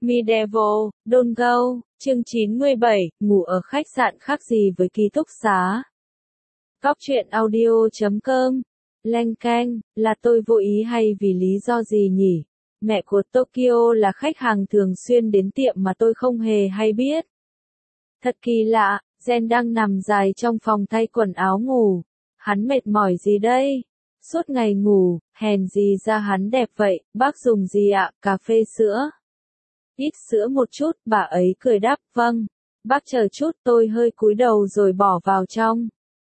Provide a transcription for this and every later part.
Medieval, Don't Go, chương 97, ngủ ở khách sạn khác gì với ký túc xá. Góc truyện audio.com, leng keng, là tôi vô ý hay vì lý do gì nhỉ? Mẹ của Tokyo là khách hàng thường xuyên đến tiệm mà tôi không hề hay biết. Thật kỳ lạ, Gen đang nằm dài trong phòng thay quần áo ngủ. Hắn mệt mỏi gì đây? Suốt ngày ngủ, hèn gì ra hắn đẹp vậy, bác dùng gì ạ? Cà phê sữa. Ít sữa một chút, bà ấy cười đáp, vâng. Bác chờ chút, tôi hơi cúi đầu rồi bỏ vào trong.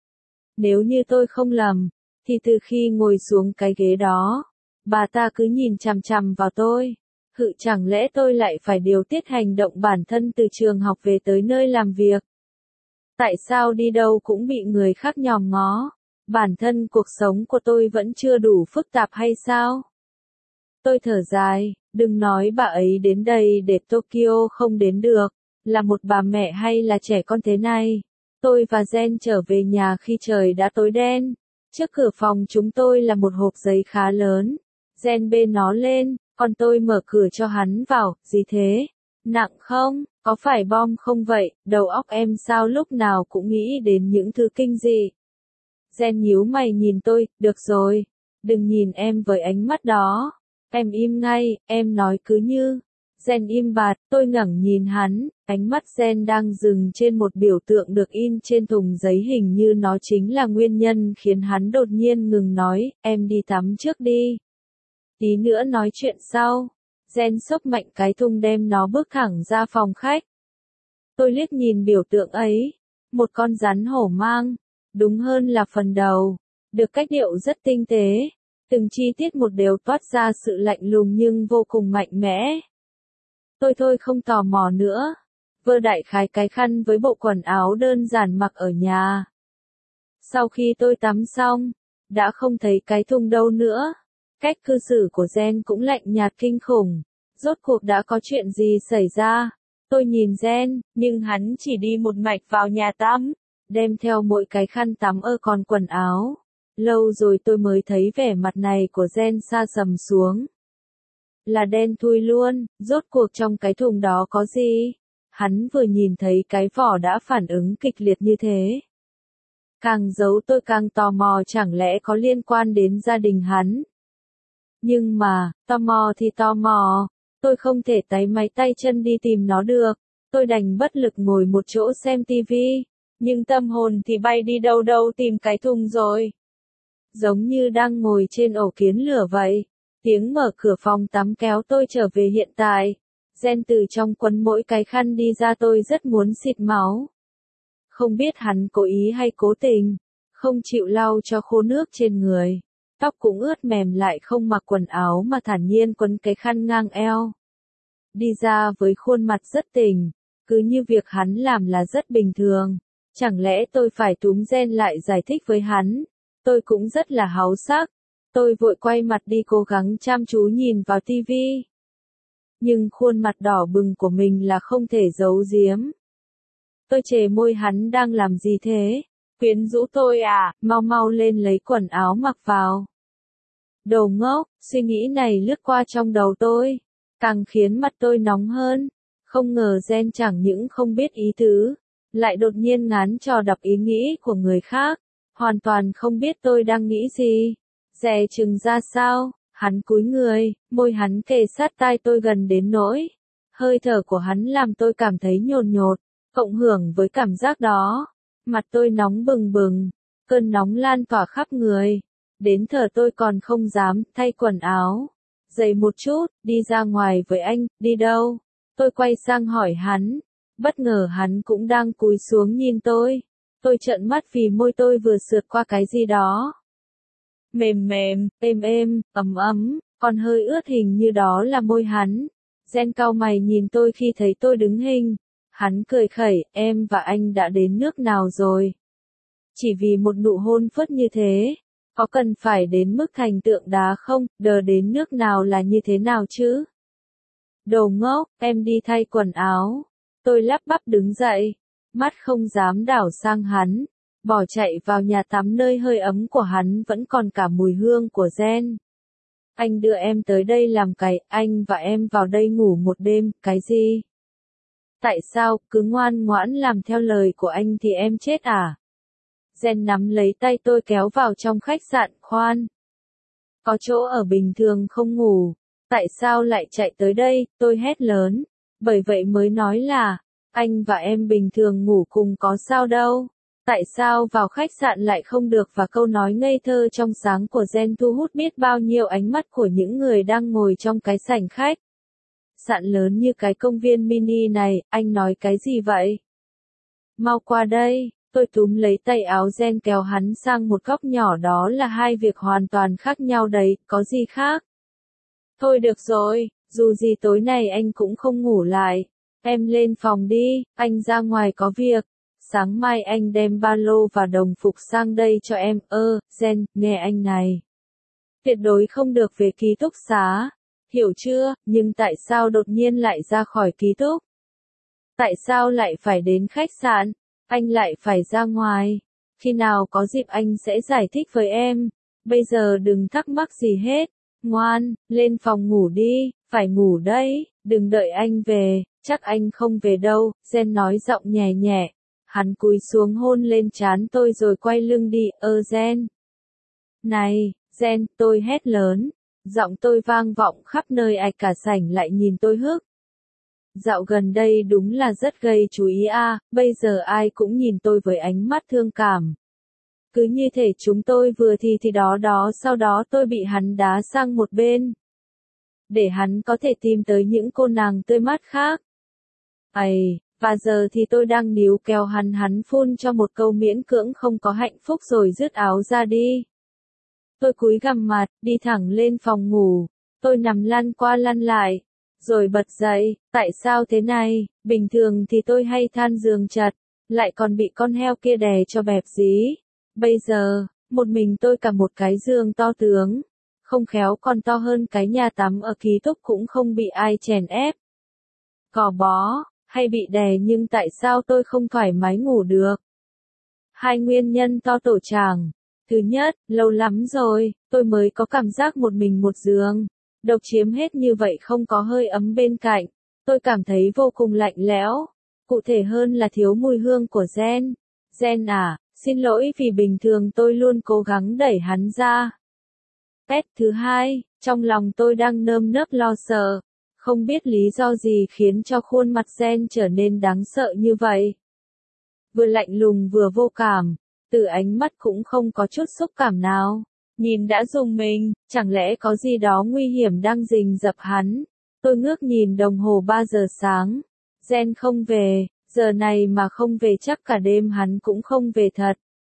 Nếu như tôi không lầm, thì từ khi ngồi xuống cái ghế đó, bà ta cứ nhìn chằm chằm vào tôi. Chẳng lẽ tôi lại phải điều tiết hành động bản thân từ trường học về tới nơi làm việc? Tại sao đi đâu cũng bị người khác nhòm ngó? Bản thân cuộc sống của tôi vẫn chưa đủ phức tạp hay sao? Tôi thở dài, đừng nói bà ấy đến đây để Tokyo không đến được, là một bà mẹ hay là trẻ con thế này. Tôi và Gen trở về nhà khi trời đã tối đen. Trước cửa phòng chúng tôi là một hộp giấy khá lớn. Gen bê nó lên, còn tôi mở cửa cho hắn vào, gì thế? Nặng không? Có phải bom không vậy? Đầu óc em sao lúc nào cũng nghĩ đến những thứ kinh dị. Gen nhíu mày nhìn tôi, được rồi. Đừng nhìn em với ánh mắt đó. Em im ngay, em nói cứ như. Gen im bặt, tôi ngẩng nhìn hắn, ánh mắt Gen đang dừng trên một biểu tượng được in trên thùng giấy hình như nó chính là nguyên nhân khiến hắn đột nhiên ngừng nói, em đi tắm trước đi. Tí nữa nói chuyện sau. Gen xốc mạnh cái thùng đem nó bước thẳng ra phòng khách. Tôi liếc nhìn biểu tượng ấy, một con rắn hổ mang, đúng hơn là phần đầu, được cách điệu rất tinh tế. Từng chi tiết một đều toát ra sự lạnh lùng nhưng vô cùng mạnh mẽ. Tôi thôi không tò mò nữa. Vơ đại khái cái khăn với bộ quần áo đơn giản mặc ở nhà. Sau khi tôi tắm xong, đã không thấy cái thùng đâu nữa. Cách cư xử của Gen cũng lạnh nhạt kinh khủng. Rốt cuộc đã có chuyện gì xảy ra? Tôi nhìn Gen, nhưng hắn chỉ đi một mạch vào nhà tắm, đem theo mỗi cái khăn tắm còn quần áo. Lâu rồi tôi mới thấy vẻ mặt này của Gen sa sầm xuống. Là đen thui luôn, rốt cuộc trong cái thùng đó có gì? Hắn vừa nhìn thấy cái vỏ đã phản ứng kịch liệt như thế. Càng giấu tôi càng tò mò, chẳng lẽ có liên quan đến gia đình hắn. Nhưng mà, tò mò thì tò mò, tôi không thể táy máy tay chân đi tìm nó được. Tôi đành bất lực ngồi một chỗ xem tivi, nhưng tâm hồn thì bay đi đâu đâu tìm cái thùng rồi. Giống như đang ngồi trên ổ kiến lửa vậy. Tiếng mở cửa phòng tắm kéo tôi trở về hiện tại. Gen từ trong quấn mỗi cái khăn đi ra, tôi rất muốn xịt máu. Không biết hắn cố ý hay cố tình, không chịu lau cho khô nước trên người. Tóc cũng ướt mềm lại không mặc quần áo mà thản nhiên quấn cái khăn ngang eo. Đi ra với khuôn mặt rất tỉnh, cứ như việc hắn làm là rất bình thường. Chẳng lẽ tôi phải túm Gen lại giải thích với hắn? Tôi cũng rất là háu sắc. Tôi vội quay mặt đi cố gắng chăm chú nhìn vào tivi. Nhưng khuôn mặt đỏ bừng của mình là không thể giấu giếm. Tôi chề môi, hắn đang làm gì thế? Quyến rũ tôi à? Mau mau lên lấy quần áo mặc vào. Đồ ngốc, suy nghĩ này lướt qua trong đầu tôi, càng khiến mặt tôi nóng hơn. Không ngờ Gen chẳng những không biết ý tứ, lại đột nhiên ngán trò đọc ý nghĩ của người khác, hoàn toàn không biết tôi đang nghĩ gì. Dè chừng ra sao, hắn cúi người, môi hắn kề sát tai tôi gần đến nỗi hơi thở của hắn làm tôi cảm thấy nhột nhột. Cộng hưởng với cảm giác đó, mặt tôi nóng bừng bừng, cơn nóng lan tỏa khắp người. Đến thở tôi còn không dám thay quần áo. Dậy một chút, đi ra ngoài với anh. Đi đâu? Tôi quay sang hỏi hắn. Bất ngờ hắn cũng đang cúi xuống nhìn tôi. Tôi trợn mắt vì môi tôi vừa sượt qua cái gì đó. Mềm mềm, êm êm, ấm ấm, còn hơi ướt, hình như đó là môi hắn. Gen cau mày nhìn tôi khi thấy tôi đứng hình. Hắn cười khẩy, em và anh đã đến nước nào rồi? Chỉ vì một nụ hôn phớt như thế, có cần phải đến mức thành tượng đá không? Đờ đến nước nào là như thế nào chứ? Đồ ngốc, em đi thay quần áo. Tôi lắp bắp đứng dậy, mắt không dám đảo sang hắn, bỏ chạy vào nhà tắm nơi hơi ấm của hắn vẫn còn cả mùi hương của Gen. Anh đưa em tới đây làm cái, anh và em vào đây ngủ một đêm, cái gì? Tại sao, cứ ngoan ngoãn làm theo lời của anh thì em chết à? Jen nắm lấy tay tôi kéo vào trong khách sạn, khoan. Có chỗ ở bình thường không ngủ. Tại sao lại chạy tới đây, tôi hét lớn. Bởi vậy mới nói là, anh và em bình thường ngủ cùng có sao đâu. Tại sao vào khách sạn lại không được, và câu nói ngây thơ trong sáng của Jen thu hút biết bao nhiêu ánh mắt của những người đang ngồi trong cái sảnh khách. Sạn lớn như cái công viên mini này, anh nói cái gì vậy? Mau qua đây, tôi túm lấy tay áo Jen kéo hắn sang một góc nhỏ, đó là hai việc hoàn toàn khác nhau đấy, có gì khác? Thôi được rồi, dù gì tối nay anh cũng không ngủ lại. Em lên phòng đi, anh ra ngoài có việc. Sáng mai anh đem ba lô và đồng phục sang đây cho em. Jen, nghe anh này. Tuyệt đối không được về ký túc xá. Hiểu chưa, nhưng tại sao đột nhiên lại ra khỏi ký túc? Tại sao lại phải đến khách sạn? Anh lại phải ra ngoài. Khi nào có dịp anh sẽ giải thích với em. Bây giờ đừng thắc mắc gì hết. Ngoan, lên phòng ngủ đi, phải ngủ đấy, đừng đợi anh về, chắc anh không về đâu, Jen nói giọng nhẹ nhẹ. Hắn cúi xuống hôn lên trán tôi rồi quay lưng đi, Jen. Này, Jen, tôi hét lớn. Giọng tôi vang vọng khắp nơi, ai cả sảnh lại nhìn tôi hức. Dạo gần đây đúng là rất gây chú ý bây giờ ai cũng nhìn tôi với ánh mắt thương cảm. Cứ như thể chúng tôi vừa thì đó sau đó tôi bị hắn đá sang một bên. Để hắn có thể tìm tới những cô nàng tươi mát khác. Và giờ thì tôi đang níu kéo hắn phun cho một câu miễn cưỡng không có hạnh phúc rồi dứt áo ra đi. Tôi cúi gằm mặt, đi thẳng lên phòng ngủ. Tôi nằm lăn qua lăn lại. Rồi bật dậy, tại sao thế này, bình thường thì tôi hay than giường chật, lại còn bị con heo kia đè cho bẹp dí. Bây giờ, một mình tôi cả một cái giường to tướng, không khéo còn to hơn cái nhà tắm ở ký túc, cũng không bị ai chèn ép. Gò bó, hay bị đè, nhưng tại sao tôi không thoải mái ngủ được? Hai nguyên nhân to tổ chảng. Thứ nhất, lâu lắm rồi, tôi mới có cảm giác một mình một giường. Độc chiếm hết như vậy không có hơi ấm bên cạnh. Tôi cảm thấy vô cùng lạnh lẽo. Cụ thể hơn là thiếu mùi hương của Jen. Jen à, xin lỗi vì bình thường tôi luôn cố gắng đẩy hắn ra. Thứ hai, trong lòng tôi đang nơm nớp lo sợ. Không biết lý do gì khiến cho khuôn mặt Jen trở nên đáng sợ như vậy. Vừa lạnh lùng vừa vô cảm. Từ ánh mắt cũng không có chút xúc cảm nào. Nhìn đã rùng mình, chẳng lẽ có gì đó nguy hiểm đang rình rập hắn. Tôi ngước nhìn đồng hồ 3 giờ sáng. Jen không về, giờ này mà không về chắc cả đêm hắn cũng không về thật.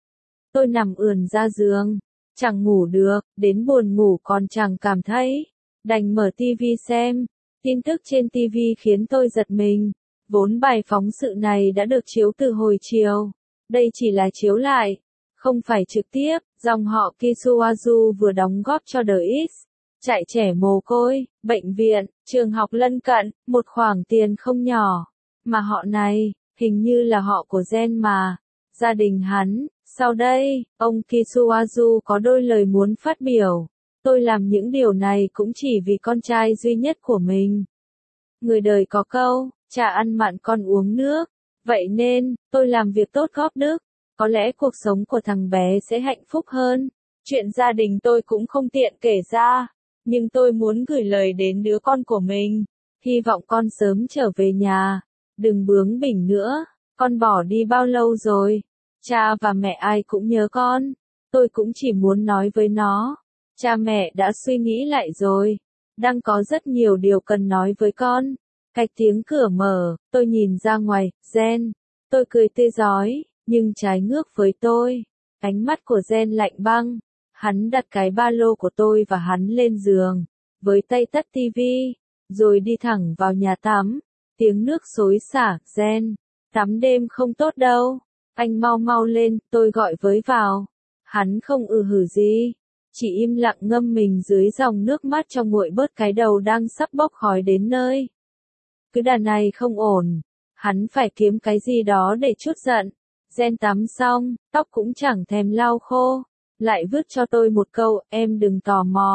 Tôi nằm ườn ra giường, chẳng ngủ được, đến buồn ngủ còn chẳng cảm thấy. Đành mở tivi xem. Tin tức trên tivi khiến tôi giật mình. Vốn bài phóng sự này đã được chiếu từ hồi chiều. Đây chỉ là chiếu lại, không phải trực tiếp. Dòng họ Kisuazu vừa đóng góp cho The X, trại trẻ mồ côi, bệnh viện, trường học lân cận, một khoản tiền không nhỏ. Mà họ này, hình như là họ của Jen mà. Gia đình hắn, sau đây, ông Kisuazu có đôi lời muốn phát biểu. Tôi làm những điều này cũng chỉ vì con trai duy nhất của mình. Người đời có câu, cha ăn mặn con uống nước. Vậy nên, tôi làm việc tốt góp đức. Có lẽ cuộc sống của thằng bé sẽ hạnh phúc hơn. Chuyện gia đình tôi cũng không tiện kể ra. Nhưng tôi muốn gửi lời đến đứa con của mình. Hy vọng con sớm trở về nhà. Đừng bướng bỉnh nữa. Con bỏ đi bao lâu rồi? Cha và mẹ ai cũng nhớ con. Tôi cũng chỉ muốn nói với nó. Cha mẹ đã suy nghĩ lại rồi. Đang có rất nhiều điều cần nói với con. Cạch tiếng cửa mở, tôi nhìn ra ngoài, Jen. Tôi cười tươi rói, nhưng trái ngược với tôi. Ánh mắt của Jen lạnh băng. Hắn đặt cái ba lô của tôi và hắn lên giường, với tay tắt tivi, rồi đi thẳng vào nhà tắm. Tiếng nước xối xả, Jen. Tắm đêm không tốt đâu. Anh mau mau lên, tôi gọi với vào. Hắn không hử gì. Chỉ im lặng ngâm mình dưới dòng nước mắt cho nguội bớt cái đầu đang sắp bốc khói đến nơi. Cứ đàn này không ổn. Hắn phải kiếm cái gì đó để trút giận. Jen tắm xong, tóc cũng chẳng thèm lau khô. Lại vứt cho tôi một câu, em đừng tò mò.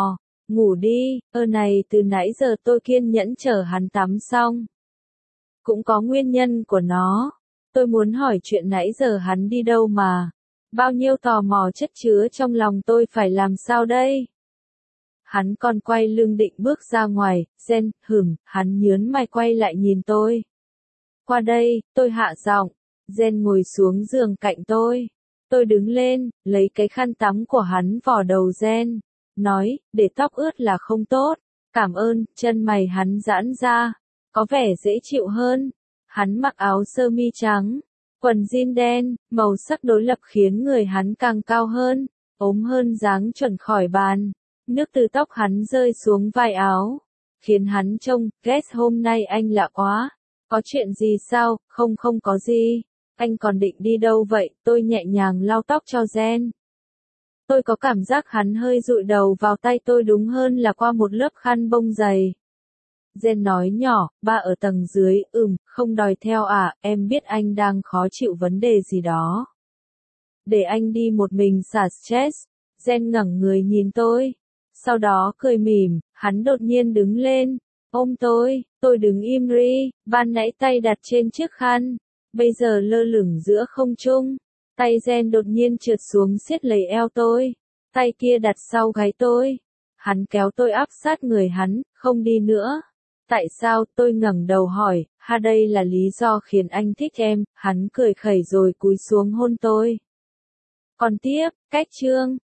ngủ đi, này từ nãy giờ tôi kiên nhẫn chờ hắn tắm xong. Cũng có nguyên nhân của nó. Tôi muốn hỏi chuyện nãy giờ hắn đi đâu mà. Bao nhiêu tò mò chất chứa trong lòng tôi phải làm sao đây? Hắn còn quay lưng định bước ra ngoài, Jen, hắn nhớn mày quay lại nhìn tôi. Qua đây, tôi hạ giọng. Jen ngồi xuống giường cạnh tôi. Tôi đứng lên, lấy cái khăn tắm của hắn vò đầu Jen. Nói, để tóc ướt là không tốt. Cảm ơn, chân mày hắn giãn ra. Có vẻ dễ chịu hơn. Hắn mặc áo sơ mi trắng, quần jean đen, màu sắc đối lập khiến người hắn càng cao hơn, ốm hơn dáng chuẩn khỏi bàn. Nước từ tóc hắn rơi xuống vai áo, khiến hắn trông, Guess hôm nay anh lạ quá. Có chuyện gì sao? Không có gì. Anh còn định đi đâu vậy? Tôi nhẹ nhàng lau tóc cho Jen. Tôi có cảm giác hắn hơi dụi đầu vào tay tôi đúng hơn là qua một lớp khăn bông dày. Jen nói nhỏ, ba ở tầng dưới, không đòi theo à, em biết anh đang khó chịu vấn đề gì đó. Để anh đi một mình xả stress. Jen ngẩng người nhìn tôi. Sau đó cười mỉm, hắn đột nhiên đứng lên, ôm tôi đứng im ri, ban nãy tay đặt trên chiếc khăn, bây giờ lơ lửng giữa không trung. Tay Jen đột nhiên trượt xuống siết lấy eo tôi, tay kia đặt sau gáy tôi. Hắn kéo tôi áp sát người hắn, không đi nữa. Tại sao? Tôi ngẩng đầu hỏi, đây là lý do khiến anh thích em. Hắn cười khẩy rồi cúi xuống hôn tôi. Còn tiếp, cách chương